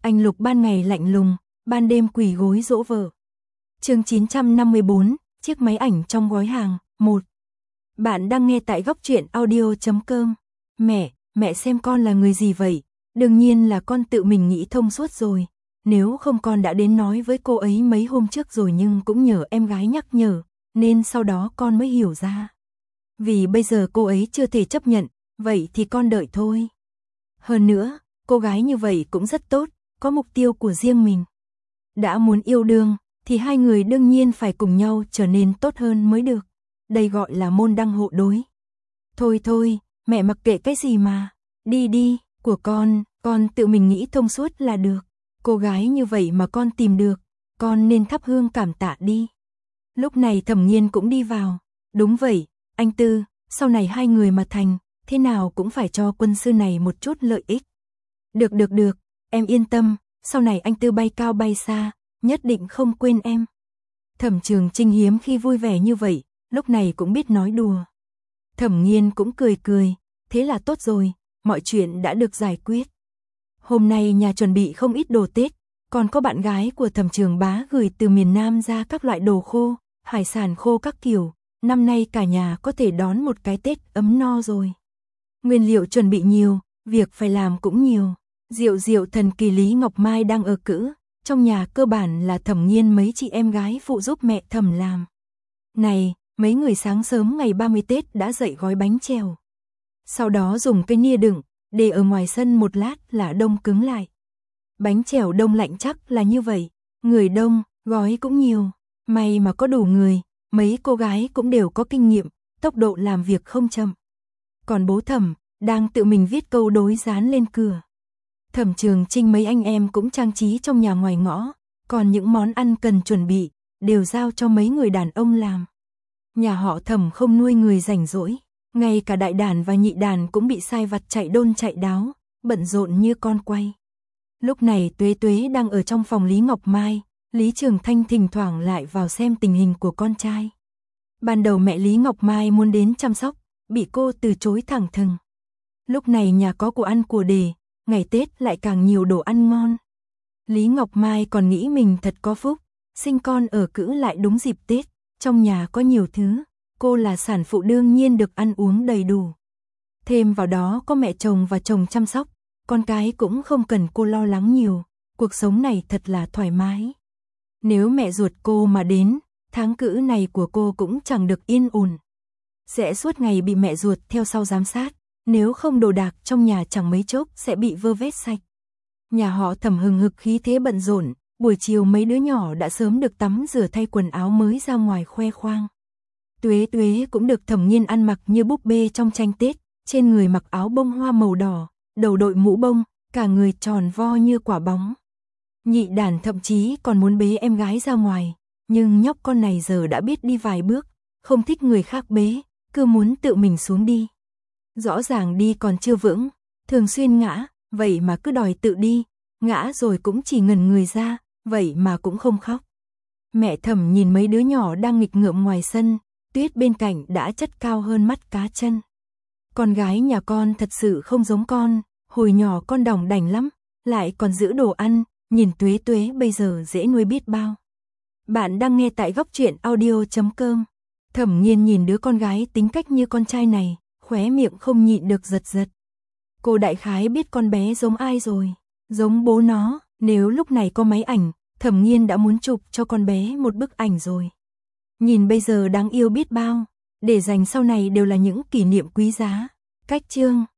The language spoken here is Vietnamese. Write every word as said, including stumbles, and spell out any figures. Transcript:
Anh Lục ban ngày lạnh lùng, ban đêm quỳ gối dỗ vợ. Chương chín trăm năm mươi bốn, chiếc máy ảnh trong gói hàng, một. Bạn đang nghe tại góc truyện audio chấm com. Mẹ, mẹ xem con là người gì vậy? Đương nhiên là con tự mình nghĩ thông suốt rồi. Nếu không con đã đến nói với cô ấy mấy hôm trước rồi, nhưng cũng nhờ em gái nhắc nhở, nên sau đó con mới hiểu ra. Vì bây giờ cô ấy chưa thể chấp nhận, vậy thì con đợi thôi. Hơn nữa, cô gái như vậy cũng rất tốt, có mục tiêu của riêng mình. Đã muốn yêu đương, thì hai người đương nhiên phải cùng nhau trở nên tốt hơn mới được. Đây gọi là môn đăng hộ đối. Thôi thôi, mẹ mặc kệ cái gì mà. Đi đi, của con, con tự mình nghĩ thông suốt là được. Cô gái như vậy mà con tìm được, con nên thắp hương cảm tạ đi. Lúc này Thẩm Nghiên cũng đi vào. Đúng vậy, anh Tư, sau này hai người mà thành, thế nào cũng phải cho quân sư này một chút lợi ích. Được được được, em yên tâm, sau này anh Tư bay cao bay xa, nhất định không quên em. Thẩm Trường Trinh hiếm khi vui vẻ như vậy, lúc này cũng biết nói đùa. Thẩm Nghiên cũng cười cười, thế là tốt rồi, mọi chuyện đã được giải quyết. Hôm nay nhà chuẩn bị không ít đồ Tết, còn có bạn gái của Thẩm Trường Bá gửi từ miền Nam ra các loại đồ khô, hải sản khô các kiểu, năm nay cả nhà có thể đón một cái Tết ấm no rồi. Nguyên liệu chuẩn bị nhiều, việc phải làm cũng nhiều. Diệu Diệu thần kỳ Lý Ngọc Mai đang ở cữ, trong nhà cơ bản là Thẩm Nghiên mấy chị em gái phụ giúp mẹ Thẩm làm. Này, mấy người sáng sớm ngày ba mươi Tết đã dậy gói bánh trèo. Sau đó dùng cái nia đựng, để ở ngoài sân một lát là đông cứng lại. Bánh trèo đông lạnh chắc là như vậy, người đông, gói cũng nhiều, may mà có đủ người, mấy cô gái cũng đều có kinh nghiệm, tốc độ làm việc không chậm. Còn bố Thẩm đang tự mình viết câu đối dán lên cửa. Thẩm Trường Trinh mấy anh em cũng trang trí trong nhà ngoài ngõ, còn những món ăn cần chuẩn bị đều giao cho mấy người đàn ông làm. Nhà họ Thẩm không nuôi người rảnh rỗi, ngay cả đại đàn và nhị đàn cũng bị sai vặt chạy đôn chạy đáo, bận rộn như con quay. Lúc này Tuế Tuế đang ở trong phòng Lý Ngọc Mai, Lý Trường Thanh thỉnh thoảng lại vào xem tình hình của con trai. Ban đầu mẹ Lý Ngọc Mai muốn đến chăm sóc, bị cô từ chối thẳng thừng. Lúc này nhà có của ăn của đề, ngày Tết lại càng nhiều đồ ăn ngon. Lý Ngọc Mai còn nghĩ mình thật có phúc, sinh con ở cữ lại đúng dịp Tết, trong nhà có nhiều thứ, cô là sản phụ đương nhiên được ăn uống đầy đủ. Thêm vào đó có mẹ chồng và chồng chăm sóc, con cái cũng không cần cô lo lắng nhiều, cuộc sống này thật là thoải mái. Nếu mẹ ruột cô mà đến, tháng cữ này của cô cũng chẳng được yên ổn. Sẽ suốt ngày bị mẹ ruột theo sau giám sát, nếu không đồ đạc trong nhà chẳng mấy chốc sẽ bị vơ vét sạch. Nhà họ Thẩm hừng hực khí thế bận rộn, buổi chiều mấy đứa nhỏ đã sớm được tắm rửa thay quần áo mới ra ngoài khoe khoang. Tuế Tuế cũng được Thẩm Nghiên ăn mặc như búp bê trong tranh Tết, trên người mặc áo bông hoa màu đỏ, đầu đội mũ bông, cả người tròn vo như quả bóng. Nhị đàn thậm chí còn muốn bế em gái ra ngoài, nhưng nhóc con này giờ đã biết đi vài bước, không thích người khác bế, cứ muốn tự mình xuống đi. Rõ ràng đi còn chưa vững, thường xuyên ngã, vậy mà cứ đòi tự đi, ngã rồi cũng chỉ ngẩn người ra, vậy mà cũng không khóc. Mẹ Thẩm nhìn mấy đứa nhỏ đang nghịch ngợm ngoài sân, tuyết bên cạnh đã chất cao hơn mắt cá chân. Con gái nhà con thật sự không giống con, hồi nhỏ con đỏng đảnh lắm, lại còn giữ đồ ăn, nhìn Tuế Tuế bây giờ dễ nuôi biết bao. Bạn đang nghe tại góc truyện audio chấm com. Thẩm Nghiên nhìn đứa con gái tính cách như con trai này, khóe miệng không nhịn được giật giật. Cô đại khái biết con bé giống ai rồi, giống bố nó, nếu lúc này có máy ảnh, Thẩm Nghiên đã muốn chụp cho con bé một bức ảnh rồi. Nhìn bây giờ đáng yêu biết bao, để dành sau này đều là những kỷ niệm quý giá. Cách chương